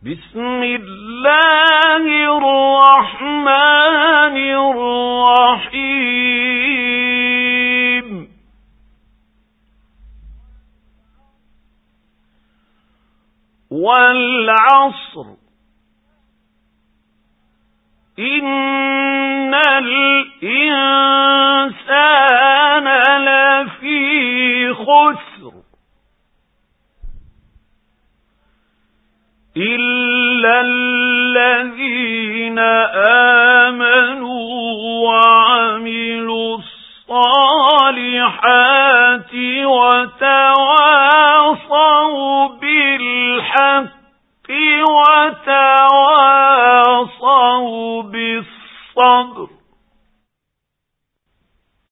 بسم الله الرحمن الرحيم والعصر إن الإنسان لفي خسر إلا الذين آمنوا وعملوا الصالحات وتواصوا